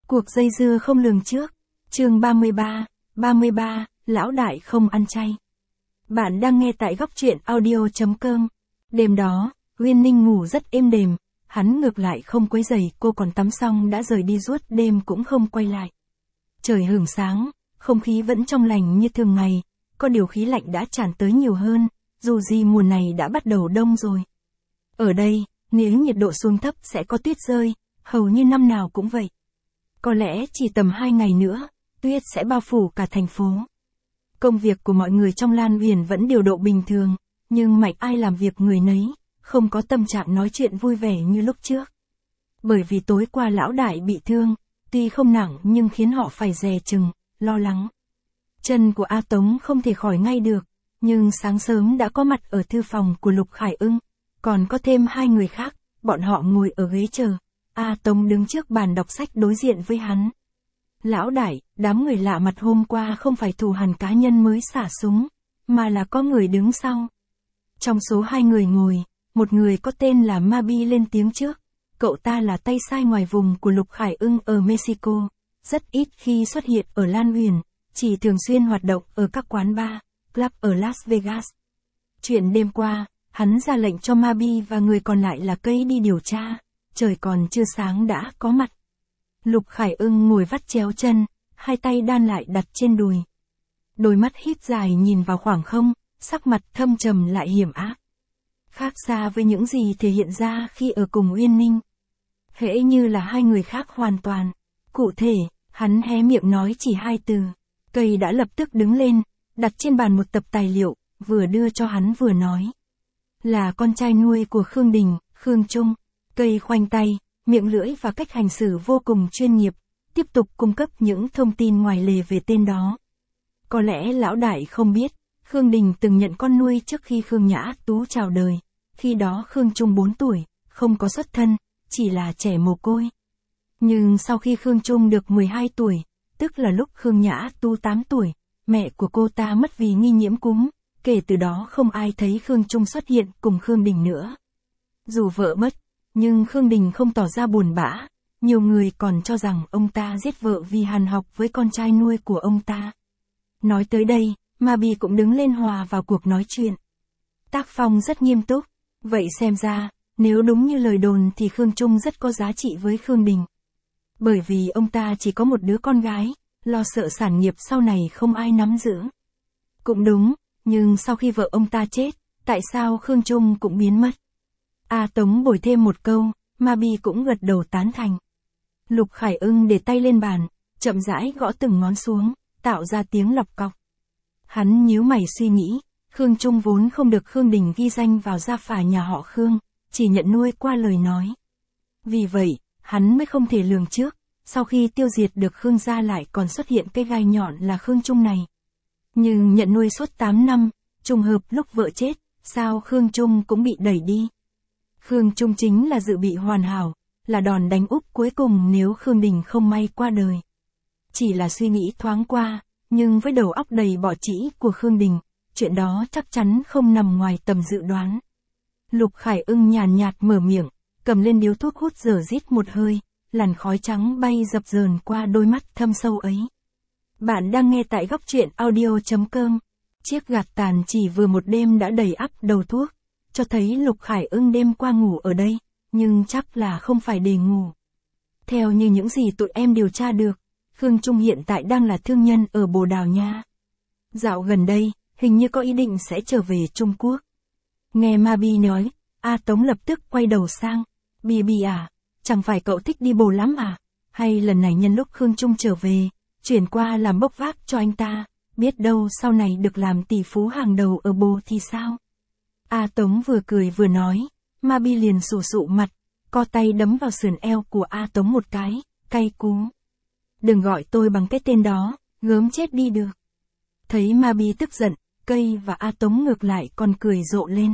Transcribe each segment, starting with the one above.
Cuộc dây dưa không lường trước. Chương 33, Lão Đại không ăn chay. Bạn đang nghe tại góc truyện audio.com. Đêm đó, Uyên Ninh ngủ rất êm đềm, hắn ngược lại không quấy rầy cô, còn tắm xong đã rời đi suốt đêm cũng không quay lại. Trời hửng sáng, không khí vẫn trong lành như thường ngày, có điều khí lạnh đã tràn tới nhiều hơn, dù gì mùa này đã bắt đầu đông rồi. Ở đây, nếu nhiệt độ xuống thấp sẽ có tuyết rơi, hầu như năm nào cũng vậy. Có lẽ chỉ tầm 2 ngày nữa, tuyết sẽ bao phủ cả thành phố. Công việc của mọi người trong Lan Uyển vẫn điều độ bình thường, nhưng mạnh ai làm việc người nấy, không có tâm trạng nói chuyện vui vẻ như lúc trước. Bởi vì tối qua lão đại bị thương, tuy không nặng nhưng khiến họ phải dè chừng, lo lắng. Chân của A Tống không thể khỏi ngay được, nhưng sáng sớm đã có mặt ở thư phòng của Lục Khải Ưng, còn có thêm 2 người khác, bọn họ ngồi ở ghế chờ. A Tống đứng trước bàn đọc sách đối diện với hắn. Lão đại, đám người lạ mặt hôm qua không phải thù hằn cá nhân mới xả súng, mà là có người đứng sau. Trong số 2 người ngồi, một người có tên là Mabi lên tiếng trước. Cậu ta là tay sai ngoài vùng của Lục Khải Ưng ở Mexico, rất ít khi xuất hiện ở Lan Uyển, chỉ thường xuyên hoạt động ở các quán bar, club ở Las Vegas. Chuyện đêm qua, hắn ra lệnh cho Mabi và người còn lại là Cây đi điều tra. Trời còn chưa sáng đã có mặt. Lục Khải Ưng ngồi vắt chéo chân, 2 tay đan lại đặt trên đùi. Đôi mắt híp dài nhìn vào khoảng không, sắc mặt thâm trầm lại hiểm ác. Khác xa với những gì thể hiện ra khi ở cùng Uyên Ninh. Hễ như là 2 người khác hoàn toàn. Cụ thể, hắn hé miệng nói chỉ 2 từ. Cây đã lập tức đứng lên, đặt trên bàn một tập tài liệu, vừa đưa cho hắn vừa nói. Là con trai nuôi của Khương Đình, Khương Trung. Cây khoanh tay, miệng lưỡi và cách hành xử vô cùng chuyên nghiệp, tiếp tục cung cấp những thông tin ngoài lề về tên đó. Có lẽ lão đại không biết, Khương Đình từng nhận con nuôi trước khi Khương Nhã Tú chào đời. Khi đó Khương Trung 4 tuổi, không có xuất thân, chỉ là trẻ mồ côi. Nhưng sau khi Khương Trung được 12 tuổi, tức là lúc Khương Nhã Tú 8 tuổi, mẹ của cô ta mất vì nghi nhiễm cúm, kể từ đó không ai thấy Khương Trung xuất hiện cùng Khương Đình nữa. Dù vợ mất, nhưng Khương Đình không tỏ ra buồn bã, nhiều người còn cho rằng ông ta giết vợ vì hàn học với con trai nuôi của ông ta. Nói tới đây, Mabi cũng đứng lên hòa vào cuộc nói chuyện. Tác phong rất nghiêm túc, vậy xem ra, nếu đúng như lời đồn thì Khương Trung rất có giá trị với Khương Đình. Bởi vì ông ta chỉ có một đứa con gái, lo sợ sản nghiệp sau này không ai nắm giữ. Cũng đúng, nhưng sau khi vợ ông ta chết, tại sao Khương Trung cũng biến mất? A Tống bồi thêm một câu, Mabi cũng gật đầu tán thành. Lục Khải Ưng để tay lên bàn, chậm rãi gõ từng ngón xuống, tạo ra tiếng lọc cọc. Hắn nhíu mày suy nghĩ, Khương Trung vốn không được Khương Đình ghi danh vào gia phả nhà họ Khương, chỉ nhận nuôi qua lời nói. Vì vậy, hắn mới không thể lường trước, sau khi tiêu diệt được Khương gia lại còn xuất hiện cái gai nhọn là Khương Trung này. Nhưng nhận nuôi suốt 8 năm, trùng hợp lúc vợ chết, sao Khương Trung cũng bị đẩy đi. Khương Trung chính là dự bị hoàn hảo, là đòn đánh úp cuối cùng nếu Khương Đình không may qua đời. Chỉ là suy nghĩ thoáng qua, nhưng với đầu óc đầy bỏ trĩ của Khương Đình, chuyện đó chắc chắn không nằm ngoài tầm dự đoán. Lục Khải Ưng nhàn nhạt mở miệng, cầm lên điếu thuốc hút dở rít một hơi, làn khói trắng bay dập dờn qua đôi mắt thâm sâu ấy. Bạn đang nghe tại góc truyện audio.com. Chiếc gạt tàn chỉ vừa một đêm đã đầy ắp đầu thuốc, cho thấy Lục Khải Ưng đêm qua ngủ ở đây, nhưng chắc là không phải để ngủ. Theo như những gì tụi em điều tra được, Khương Trung hiện tại đang là thương nhân ở Bồ Đào Nha. Dạo gần đây, hình như có ý định sẽ trở về Trung Quốc. Nghe Mabi nói, A Tống lập tức quay đầu sang. Bibi à, chẳng phải cậu thích đi bồ lắm à? Hay lần này nhân lúc Khương Trung trở về, chuyển qua làm bốc vác cho anh ta, biết đâu sau này được làm tỷ phú hàng đầu ở Bồ thì sao? A Tống vừa cười vừa nói, Mabi liền sụ sụ mặt, co tay đấm vào sườn eo của A Tống một cái, cay cú. Đừng gọi tôi bằng cái tên đó, gớm chết đi được. Thấy Mabi tức giận, Cây và A Tống ngược lại còn cười rộ lên.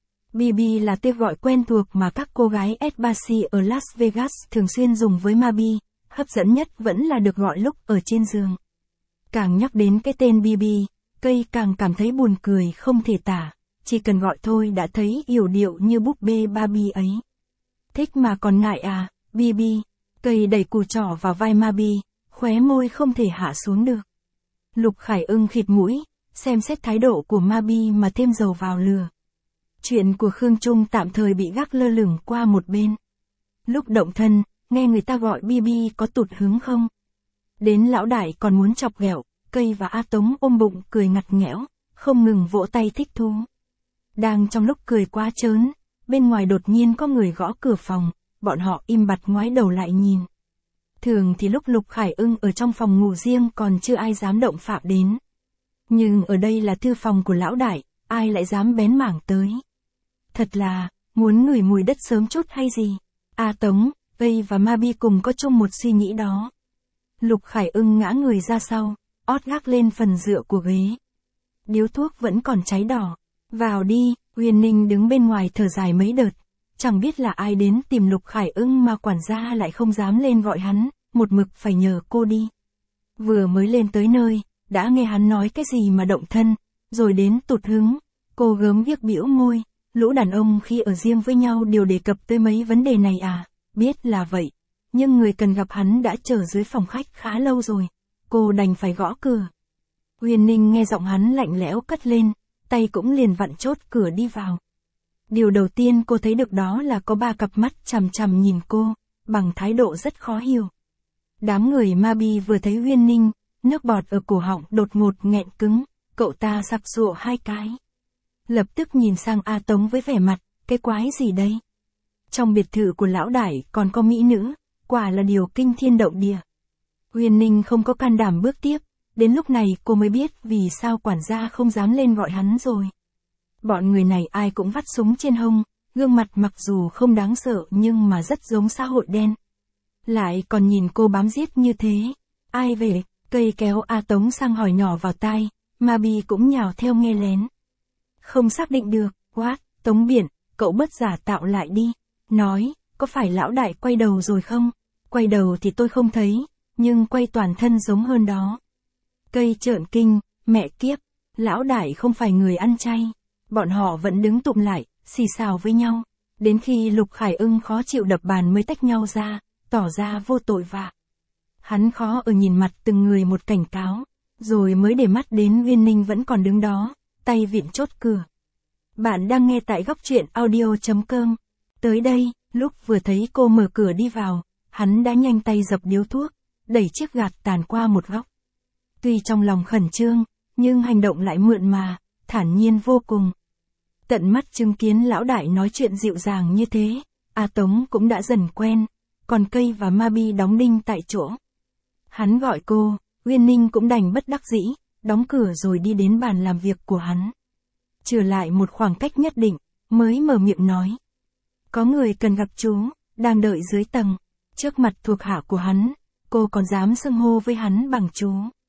Bibi là tên gọi quen thuộc mà các cô gái Esbasi ở Las Vegas thường xuyên dùng với Mabi, hấp dẫn nhất vẫn là được gọi lúc ở trên giường. Càng nhắc đến cái tên Bibi, Cây càng cảm thấy buồn cười không thể tả, chỉ cần gọi thôi đã thấy yểu điệu như búp bê Barbie ấy. Thích mà còn ngại à, Bibi. Cây đẩy cùi trỏ vào vai Mabi, khóe môi không thể hạ xuống được. Lục Khải Ưng khịt mũi, xem xét thái độ của Mabi mà thêm dầu vào lửa. Chuyện của Khương Trung tạm thời bị gác lơ lửng qua một bên. Lúc động thân, nghe người ta gọi Bibi có tụt hứng không? Đến lão đại còn muốn chọc ghẹo, Cây và A Tống ôm bụng cười ngặt nghẽo, không ngừng vỗ tay thích thú. Đang trong lúc cười quá trớn, bên ngoài đột nhiên có người gõ cửa phòng, bọn họ im bặt ngoái đầu lại nhìn. Thường thì lúc Lục Khải Ưng ở trong phòng ngủ riêng còn chưa ai dám động phạm đến. Nhưng ở đây là thư phòng của lão đại, ai lại dám bén mảng tới. Thật là, muốn ngửi mùi đất sớm chút hay gì? A Tống, Cây và Mabi cùng có chung một suy nghĩ đó. Lục Khải Ưng ngã người ra sau, ót gác lên phần dựa của ghế. Điếu thuốc vẫn còn cháy đỏ. Vào đi, Huyền Ninh đứng bên ngoài thở dài mấy đợt. Chẳng biết là ai đến tìm Lục Khải Ưng mà quản gia lại không dám lên gọi hắn, một mực phải nhờ cô đi. Vừa mới lên tới nơi, đã nghe hắn nói cái gì mà động thân, rồi đến tụt hứng. Cô gớm ghiếc bĩu môi, lũ đàn ông khi ở riêng với nhau đều đề cập tới mấy vấn đề này à, biết là vậy. Nhưng người cần gặp hắn đã chờ dưới phòng khách khá lâu rồi. Cô đành phải gõ cửa. Huyền Ninh nghe giọng hắn lạnh lẽo cất lên, tay cũng liền vặn chốt cửa đi vào. Điều đầu tiên cô thấy được đó là có 3 cặp mắt chằm chằm nhìn cô, bằng thái độ rất khó hiểu. Đám người Mabi vừa thấy Huyền Ninh, nước bọt ở cổ họng đột ngột nghẹn cứng, cậu ta sặc sụa 2 cái. Lập tức nhìn sang A Tống với vẻ mặt, cái quái gì đây? Trong biệt thự của lão đại còn có mỹ nữ, quả là điều kinh thiên động địa. Huyền Ninh không có can đảm bước tiếp, đến lúc này cô mới biết vì sao quản gia không dám lên gọi hắn rồi. Bọn người này ai cũng vắt súng trên hông, gương mặt mặc dù không đáng sợ nhưng mà rất giống xã hội đen. Lại còn nhìn cô bám giết như thế. Ai về? Cây kéo A Tống sang hỏi nhỏ vào tai, Mabi cũng nhào theo nghe lén. Không xác định được, what, Tống Biển, cậu bớt giả tạo lại đi. Nói, có phải lão đại quay đầu rồi không? Quay đầu thì tôi không thấy, nhưng quay toàn thân giống hơn đó. Cây trợn kinh, mẹ kiếp, lão đại không phải người ăn chay. Bọn họ vẫn đứng tụm lại, xì xào với nhau. Đến khi Lục Khải Ưng khó chịu đập bàn mới tách nhau ra, tỏ ra vô tội vạ. Hắn khó ở nhìn mặt từng người một cảnh cáo, rồi mới để mắt đến Huyền Ninh vẫn còn đứng đó, tay vịn chốt cửa. Bạn đang nghe tại góc truyện audio.com. Tới đây, lúc vừa thấy cô mở cửa đi vào, hắn đã nhanh tay dập điếu thuốc, đẩy chiếc gạt tàn qua một góc. Tuy trong lòng khẩn trương, nhưng hành động lại mượn mà, thản nhiên vô cùng. Tận mắt chứng kiến lão đại nói chuyện dịu dàng như thế, A Tống cũng đã dần quen, còn Cây và Mabi đóng đinh tại chỗ. Hắn gọi cô, Huyền Ninh cũng đành bất đắc dĩ, đóng cửa rồi đi đến bàn làm việc của hắn. Trở lại một khoảng cách nhất định, mới mở miệng nói. Có người cần gặp chú, đang đợi dưới tầng. Trước mặt thuộc hạ của hắn, cô còn dám xưng hô với hắn bằng chú.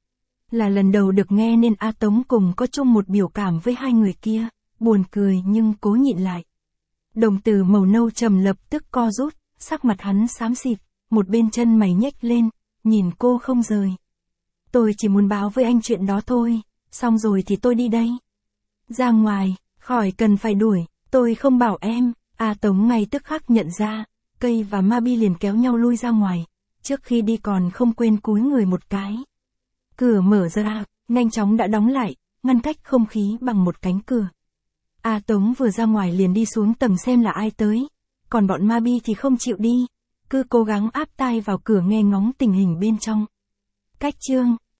Là lần đầu được nghe nên A Tống cùng có chung một biểu cảm với hai người kia, buồn cười nhưng cố nhịn lại. Đồng tử màu nâu trầm lập tức co rút, sắc mặt hắn xám xịt, một bên chân mày nhếch lên, nhìn cô không rời. Tôi chỉ muốn báo với anh chuyện đó thôi, xong rồi thì tôi đi đây. Ra ngoài, khỏi cần phải đuổi, tôi không bảo em. A Tống ngay tức khắc nhận ra, Cây và Mabi liền kéo nhau lui ra ngoài, trước khi đi còn không quên cúi người một cái. Cửa mở ra, nhanh chóng đã đóng lại, ngăn cách không khí bằng một cánh cửa. A Tống vừa ra ngoài liền đi xuống tầng xem là ai tới, còn bọn Mabi thì không chịu đi, cứ cố gắng áp tai vào cửa nghe ngóng tình hình bên trong. Cách chương